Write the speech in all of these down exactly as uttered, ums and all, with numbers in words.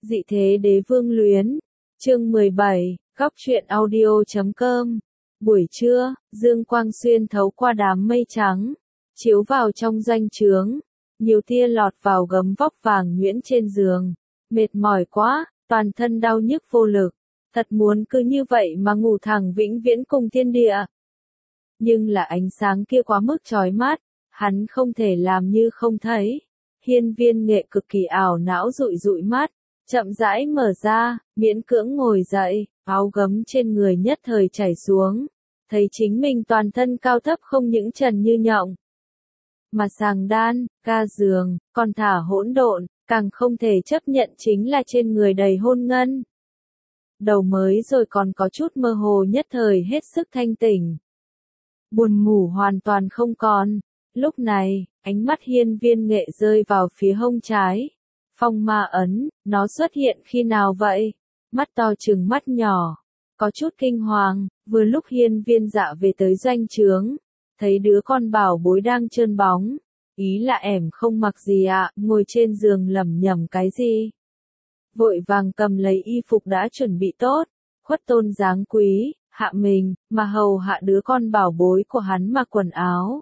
Dị thế đế vương luyến. Chương mười bảy, góc truyện audio chấm com. Buổi trưa, dương quang xuyên thấu qua đám mây trắng, chiếu vào trong doanh trướng, nhiều tia lọt vào gấm vóc vàng nhuyễn trên giường. Mệt mỏi quá, toàn thân đau nhức vô lực, thật muốn cứ như vậy mà ngủ thẳng vĩnh viễn cùng thiên địa. Nhưng là ánh sáng kia quá mức chói mắt, hắn không thể làm như không thấy. Hiên Viên Nghệ cực kỳ ảo não dụi dụi mắt, chậm rãi mở ra, miễn cưỡng ngồi dậy, áo gấm trên người nhất thời chảy xuống, thấy chính mình toàn thân cao thấp không những trần như nhộng, mà sàng đan, ga giường, còn thả hỗn độn, càng không thể chấp nhận chính là trên người đầy hôn ngân. Đầu mới rồi còn có chút mơ hồ nhất thời hết sức thanh tỉnh. Buồn ngủ hoàn toàn không còn. Lúc này, ánh mắt Hiên Viên Nghệ rơi vào phía hông trái. Phong ma ấn, nó xuất hiện khi nào vậy? Mắt to trừng mắt nhỏ, có chút kinh hoàng, vừa lúc Hiên Viên Dạ về tới doanh trướng, thấy đứa con bảo bối đang trơn bóng, ý là ẻm không mặc gì ạ, ngồi trên giường lẩm nhẩm cái gì. Vội vàng cầm lấy y phục đã chuẩn bị tốt, khuất tôn dáng quý, hạ mình, mà hầu hạ đứa con bảo bối của hắn mặc quần áo.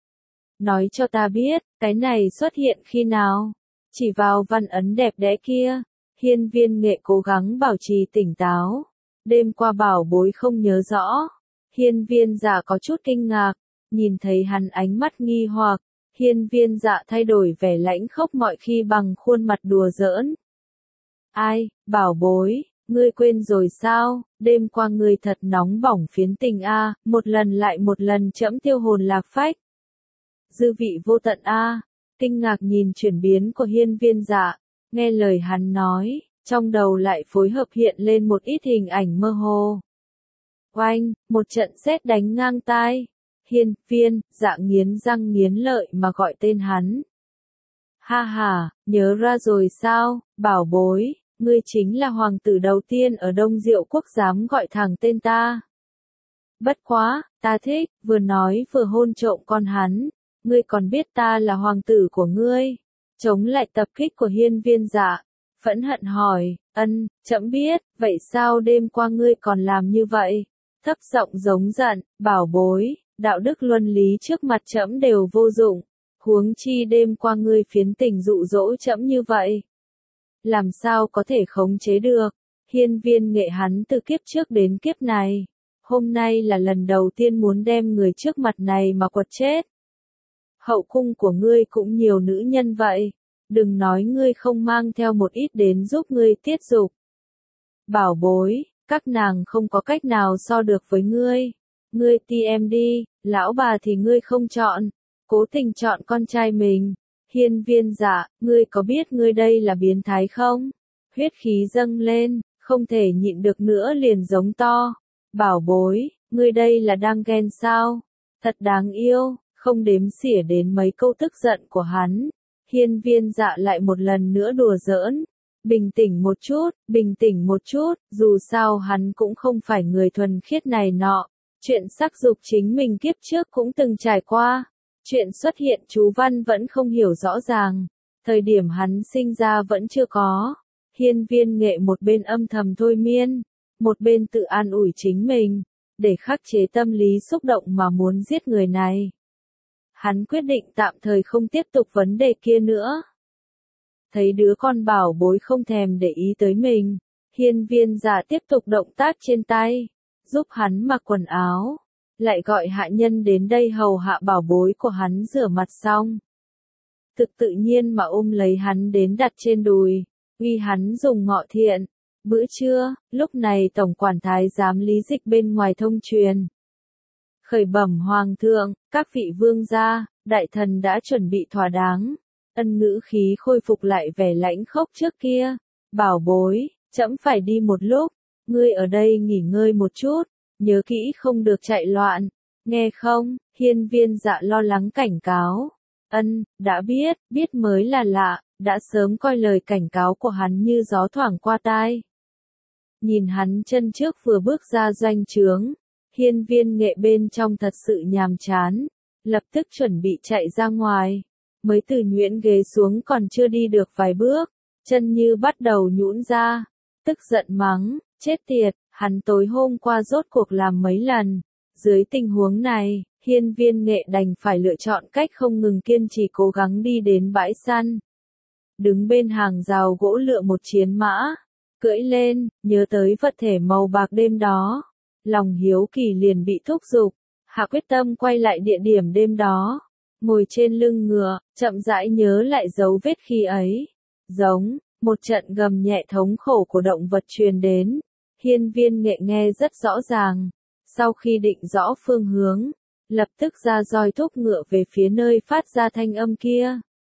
Nói cho ta biết, cái này xuất hiện khi nào? Chỉ vào văn ấn đẹp đẽ kia. Hiên Viên Nghệ cố gắng bảo trì tỉnh táo. Đêm qua bảo bối không nhớ rõ. Hiên Viên Dạ có chút kinh ngạc, nhìn thấy hắn ánh mắt nghi hoặc. Hiên Viên Dạ thay đổi vẻ lãnh khốc mọi khi bằng khuôn mặt đùa giỡn. Ai, bảo bối, ngươi quên rồi sao? Đêm qua ngươi thật nóng bỏng phiến tình a, một lần lại một lần trẫm tiêu hồn lạc phách. Dư vị vô tận a. Kinh ngạc nhìn chuyển biến của Hiên Viên Dạ, nghe lời hắn nói, trong đầu lại phối hợp hiện lên một ít hình ảnh mơ hồ. Oanh, một trận sét đánh ngang tai. Hiên Viên Dạ nghiến răng nghiến lợi mà gọi tên hắn. Ha ha, nhớ ra rồi sao, bảo bối, ngươi chính là hoàng tử đầu tiên ở Đông Diệu quốc dám gọi thẳng tên ta. Bất quá, ta thích, vừa nói vừa hôn trộm con hắn. Ngươi còn biết ta là hoàng tử của ngươi. Chống lại tập kích của Hiên Viên Dạ, phẫn hận hỏi, ân, trẫm biết, vậy sao đêm qua ngươi còn làm như vậy? Thấp giọng giống giận, bảo bối, đạo đức luân lý trước mặt trẫm đều vô dụng, huống chi đêm qua ngươi phiến tình dụ dỗ trẫm như vậy. Làm sao có thể khống chế được? Hiên Viên Nghệ hắn từ kiếp trước đến kiếp này, hôm nay là lần đầu tiên muốn đem người trước mặt này mà quật chết. Hậu cung của ngươi cũng nhiều nữ nhân vậy, đừng nói ngươi không mang theo một ít đến giúp ngươi tiết dục. Bảo bối, các nàng không có cách nào so được với ngươi. Ngươi ti em đi, lão bà thì ngươi không chọn, cố tình chọn con trai mình. Hiên Viên Dạ, ngươi có biết ngươi đây là biến thái không? Huyết khí dâng lên, không thể nhịn được nữa liền giống to. Bảo bối, ngươi đây là đang ghen sao? Thật đáng yêu. Không đếm xỉa đến mấy câu tức giận của hắn, Hiên Viên Dạ lại một lần nữa đùa giỡn. Bình tĩnh một chút, bình tĩnh một chút, dù sao hắn cũng không phải người thuần khiết này nọ. Chuyện sắc dục chính mình kiếp trước cũng từng trải qua. Chuyện xuất hiện chú văn vẫn không hiểu rõ ràng. Thời điểm hắn sinh ra vẫn chưa có. Hiên Viên Nghệ một bên âm thầm thôi miên, một bên tự an ủi chính mình, để khắc chế tâm lý xúc động mà muốn giết người này. Hắn quyết định tạm thời không tiếp tục vấn đề kia nữa. Thấy đứa con bảo bối không thèm để ý tới mình, Hiên Viên Dạ tiếp tục động tác trên tay, giúp hắn mặc quần áo, lại gọi hạ nhân đến đây hầu hạ bảo bối của hắn rửa mặt xong. Thực tự nhiên mà ôm lấy hắn đến đặt trên đùi, uy hắn dùng ngọ thiện. Bữa trưa, lúc này tổng quản thái giám Lý Dịch bên ngoài thông truyền. Khởi bẩm hoàng thượng, các vị vương gia, đại thần đã chuẩn bị thỏa đáng. Ân ngữ khí khôi phục lại vẻ lãnh khốc trước kia. Bảo bối, trẫm phải đi một lúc, ngươi ở đây nghỉ ngơi một chút, nhớ kỹ không được chạy loạn, nghe không? Hiên Viên Dạ lo lắng cảnh cáo. Ân, đã biết, biết mới là lạ, đã sớm coi lời cảnh cáo của hắn như gió thoảng qua tai. Nhìn hắn chân trước vừa bước ra doanh trướng. Hiên Viên Nghệ bên trong thật sự nhàm chán, lập tức chuẩn bị chạy ra ngoài, mới từ nhuyễn ghế xuống còn chưa đi được vài bước, chân như bắt đầu nhũn ra, tức giận mắng, chết tiệt, hắn tối hôm qua rốt cuộc làm mấy lần. Dưới tình huống này, Hiên Viên Nghệ đành phải lựa chọn cách không ngừng kiên trì cố gắng đi đến bãi săn. Đứng bên hàng rào gỗ lựa một chiến mã, cưỡi lên, nhớ tới vật thể màu bạc đêm đó. Lòng hiếu kỳ liền bị thúc giục, hạ quyết tâm quay lại địa điểm đêm đó. Ngồi trên lưng ngựa, chậm rãi nhớ lại dấu vết khi ấy. Giống, một trận gầm nhẹ thống khổ của động vật truyền đến. Hiên Viên Nghệ nghe rất rõ ràng. Sau khi định rõ phương hướng, lập tức ra roi thúc ngựa về phía nơi phát ra thanh âm kia.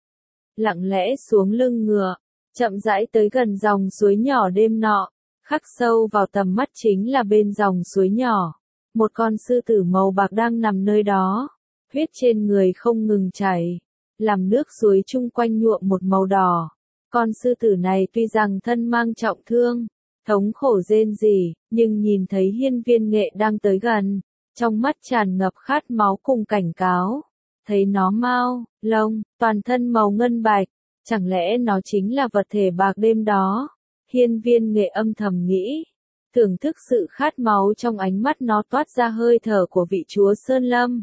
Lặng lẽ xuống lưng ngựa, chậm rãi tới gần dòng suối nhỏ đêm nọ, khắc sâu vào tầm mắt chính là bên dòng suối nhỏ. Một con sư tử màu bạc đang nằm nơi đó, huyết trên người không ngừng chảy, làm nước suối chung quanh nhuộm một màu đỏ. Con sư tử này tuy rằng thân mang trọng thương, thống khổ rên rỉ, nhưng nhìn thấy Hiên Viên Nghệ đang tới gần, trong mắt tràn ngập khát máu cùng cảnh cáo. Thấy nó mao, lông, toàn thân màu ngân bạch, chẳng lẽ nó chính là vật thể bạc đêm đó? Hiên Viên Nghệ âm thầm nghĩ, thưởng thức sự khát máu trong ánh mắt nó toát ra hơi thở của vị chúa Sơn Lâm.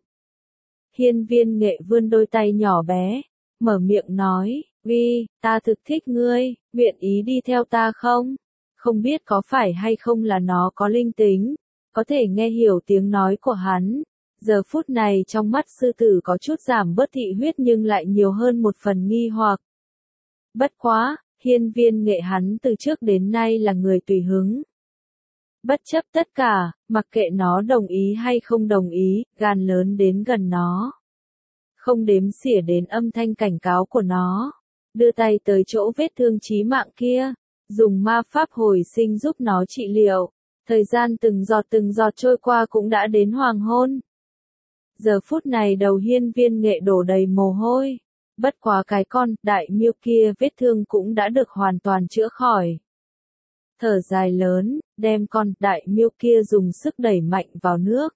Hiên Viên Nghệ vươn đôi tay nhỏ bé, mở miệng nói, "Uy, ta thực thích ngươi, nguyện ý đi theo ta không?" Không biết có phải hay không là nó có linh tính, có thể nghe hiểu tiếng nói của hắn. Giờ phút này trong mắt sư tử có chút giảm bớt thị huyết nhưng lại nhiều hơn một phần nghi hoặc. Bất quá, Hiên Viên Nghệ hắn từ trước đến nay là người tùy hứng. Bất chấp tất cả, mặc kệ nó đồng ý hay không đồng ý, gan lớn đến gần nó. Không đếm xỉa đến âm thanh cảnh cáo của nó. Đưa tay tới chỗ vết thương chí mạng kia, dùng ma pháp hồi sinh giúp nó trị liệu. Thời gian từng giọt từng giọt trôi qua cũng đã đến hoàng hôn. Giờ phút này đầu Hiên Viên Nghệ đổ đầy mồ hôi. Bất quá cái con đại miêu kia vết thương cũng đã được hoàn toàn chữa khỏi. Thở dài lớn, đem con đại miêu kia dùng sức đẩy mạnh vào nước.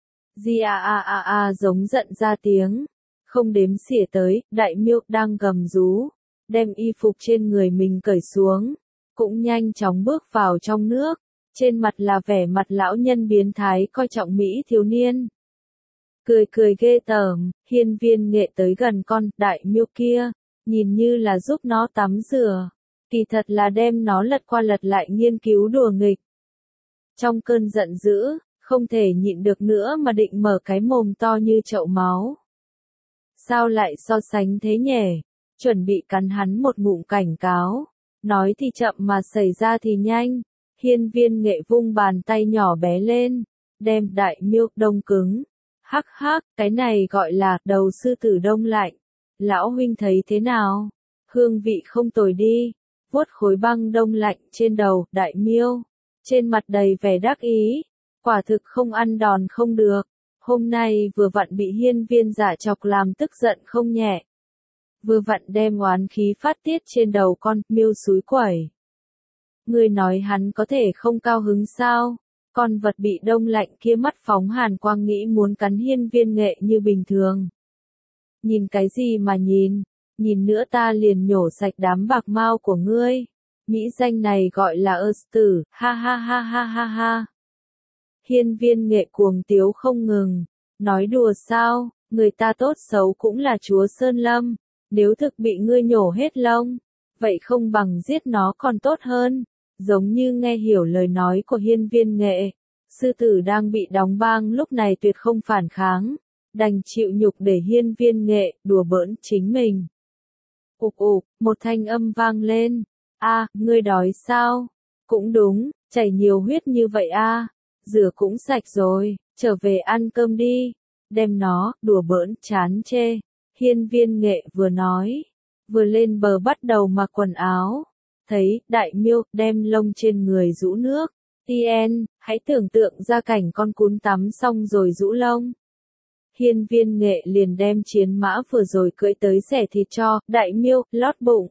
Di a a a a giống giận ra tiếng. Không đếm xỉa tới, đại miêu đang gầm rú. Đem y phục trên người mình cởi xuống. Cũng nhanh chóng bước vào trong nước. Trên mặt là vẻ mặt lão nhân biến thái coi trọng Mỹ thiếu niên. Cười cười ghê tởm, Hiên Viên Nghệ tới gần con đại miêu kia, nhìn như là giúp nó tắm rửa. Kỳ thật là đem nó lật qua lật lại nghiên cứu đùa nghịch. Trong cơn giận dữ, không thể nhịn được nữa mà định mở cái mồm to như chậu máu. Sao lại so sánh thế nhỉ? Chuẩn bị cắn hắn một ngụm cảnh cáo. Nói thì chậm mà xảy ra thì nhanh. Hiên Viên Nghệ vung bàn tay nhỏ bé lên, đem đại miêu đông cứng. Hắc hắc, cái này gọi là đầu sư tử đông lạnh. Lão huynh thấy thế nào? Hương vị không tồi đi. Vuốt khối băng đông lạnh trên đầu đại miêu. Trên mặt đầy vẻ đắc ý. Quả thực không ăn đòn không được. Hôm nay vừa vặn bị Hiên Viên giả chọc làm tức giận không nhẹ. Vừa vặn đem oán khí phát tiết trên đầu con miêu xúi quẩy. Ngươi nói hắn có thể không cao hứng sao? Con vật bị đông lạnh kia mắt phóng hàn quang nghĩ muốn cắn Hiên Viên Nghệ như bình thường. Nhìn cái gì mà nhìn? Nhìn nữa ta liền nhổ sạch đám bạc mao của ngươi. Mỹ danh này gọi là ơ tử, ha ha ha ha ha ha. Hiên Viên Nghệ cuồng tiếu không ngừng. Nói đùa sao? Người ta tốt xấu cũng là chúa Sơn Lâm. Nếu thực bị ngươi nhổ hết lông, vậy không bằng giết nó còn tốt hơn. Giống như nghe hiểu lời nói của Hiên Viên Nghệ, sư tử đang bị đóng băng lúc này tuyệt không phản kháng, đành chịu nhục để Hiên Viên Nghệ đùa bỡn chính mình. Ục ục, một thanh âm vang lên. A, ngươi đói sao? Cũng đúng, chảy nhiều huyết như vậy a, rửa cũng sạch rồi, trở về ăn cơm đi. Đem nó, đùa bỡn, chán chê. Hiên Viên Nghệ vừa nói, vừa lên bờ bắt đầu mặc quần áo. Thấy, đại miêu, đem lông trên người rũ nước. Tien, hãy tưởng tượng ra cảnh con cún tắm xong rồi rũ lông. Hiên Viên Nghệ liền đem chiến mã vừa rồi cưỡi tới xẻ thịt cho, đại miêu, lót bụng.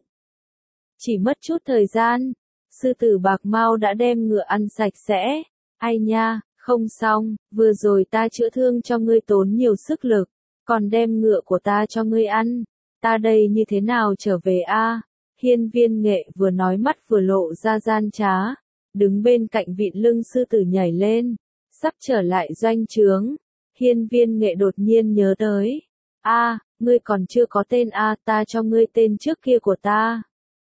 Chỉ mất chút thời gian, sư tử bạc mau đã đem ngựa ăn sạch sẽ. Ai nha, không xong, vừa rồi ta chữa thương cho ngươi tốn nhiều sức lực, còn đem ngựa của ta cho ngươi ăn. Ta đây như thế nào trở về a? Hiên Viên Nghệ vừa nói mắt vừa lộ ra gian trá, đứng bên cạnh vịn lưng sư tử nhảy lên, sắp trở lại doanh trướng. Hiên Viên Nghệ đột nhiên nhớ tới, a, ngươi còn chưa có tên a, ta cho ngươi tên trước kia của ta.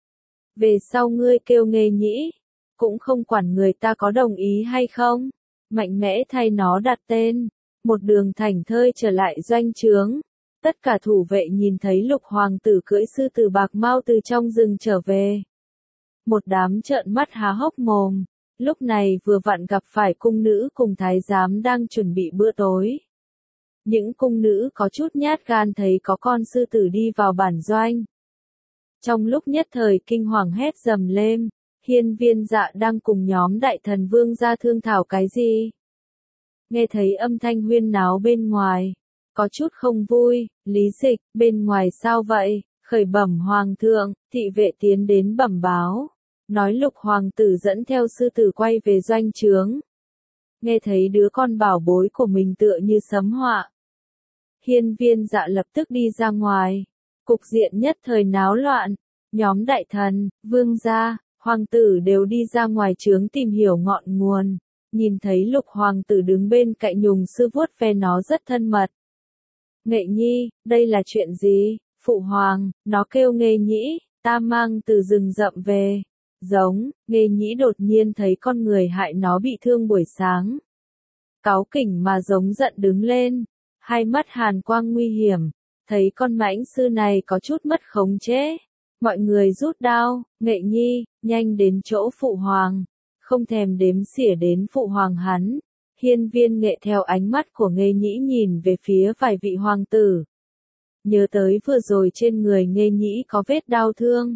Về sau ngươi kêu Nghê Nhĩ, cũng không quản người ta có đồng ý hay không, mạnh mẽ thay nó đặt tên. Một đường thảnh thơi trở lại doanh trướng, tất cả thủ vệ nhìn thấy Lục hoàng tử cưỡi sư tử bạc mao từ trong rừng trở về. Một đám trợn mắt há hốc mồm, lúc này vừa vặn gặp phải cung nữ cùng thái giám đang chuẩn bị bữa tối. Những cung nữ có chút nhát gan thấy có con sư tử đi vào bản doanh. Trong lúc nhất thời kinh hoàng hét dầm lên, Hiên Viên Dạ đang cùng nhóm đại thần vương ra thương thảo cái gì. Nghe thấy âm thanh huyên náo bên ngoài, có chút không vui, Lý Dịch, bên ngoài sao vậy, khởi bẩm hoàng thượng, thị vệ tiến đến bẩm báo, nói Lục hoàng tử dẫn theo sư tử quay về doanh trướng. Nghe thấy đứa con bảo bối của mình tựa như sấm họa. Hiên Viên Dạ lập tức đi ra ngoài, cục diện nhất thời náo loạn, nhóm đại thần, vương gia, hoàng tử đều đi ra ngoài trướng tìm hiểu ngọn nguồn. Nhìn thấy Lục hoàng tử đứng bên cạnh nhùng sư vuốt ve nó rất thân mật. Nghệ Nhi, đây là chuyện gì? Phụ hoàng, nó kêu Nghê Nhĩ, ta mang từ rừng rậm về. Giống, Nghê Nhĩ đột nhiên thấy con người hại nó bị thương buổi sáng. Cáu kỉnh mà giống giận đứng lên, hai mắt hàn quang nguy hiểm, thấy con mãnh sư này có chút mất khống chế. Mọi người rút đao, Nghệ Nhi, nhanh đến chỗ phụ hoàng. Không thèm đếm xỉa đến phụ hoàng hắn. Hiên Viên Nghệ theo ánh mắt của Nghê Nhĩ nhìn về phía vài vị hoàng tử. Nhớ tới vừa rồi trên người Nghê Nhĩ có vết đau thương.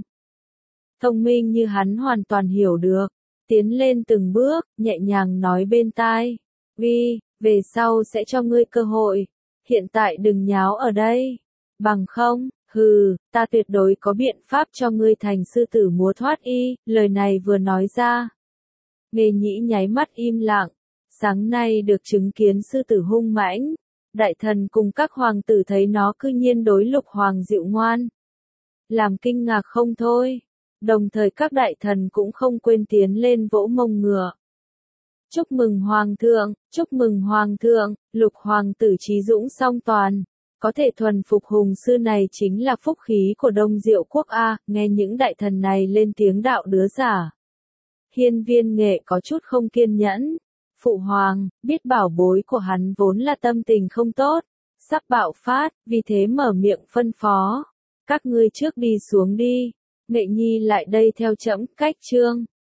Thông minh như hắn hoàn toàn hiểu được. Tiến lên từng bước, nhẹ nhàng nói bên tai. Vi, về sau sẽ cho ngươi cơ hội. Hiện tại đừng nháo ở đây. Bằng không, hừ, ta tuyệt đối có biện pháp cho ngươi thành sư tử múa thoát y. Lời này vừa nói ra. Nghê Nhĩ nháy mắt im lặng, sáng nay được chứng kiến sư tử hung mãnh, đại thần cùng các hoàng tử thấy nó cư nhiên đối Lục hoàng dịu ngoan. Làm kinh ngạc không thôi, đồng thời các đại thần cũng không quên tiến lên vỗ mông ngựa. Chúc mừng hoàng thượng, chúc mừng hoàng thượng, Lục hoàng tử trí dũng song toàn, có thể thuần phục hùng sư này chính là phúc khí của Đông Diệu quốc a. Nghe những đại thần này lên tiếng đạo đứa giả. Hiên Viên Nghệ có chút không kiên nhẫn. Phụ hoàng, biết bảo bối của hắn vốn là tâm tình không tốt, sắp bạo phát, vì thế mở miệng phân phó. Các ngươi trước đi xuống đi, Nghệ Nhi lại đây theo trẫm, cách chương.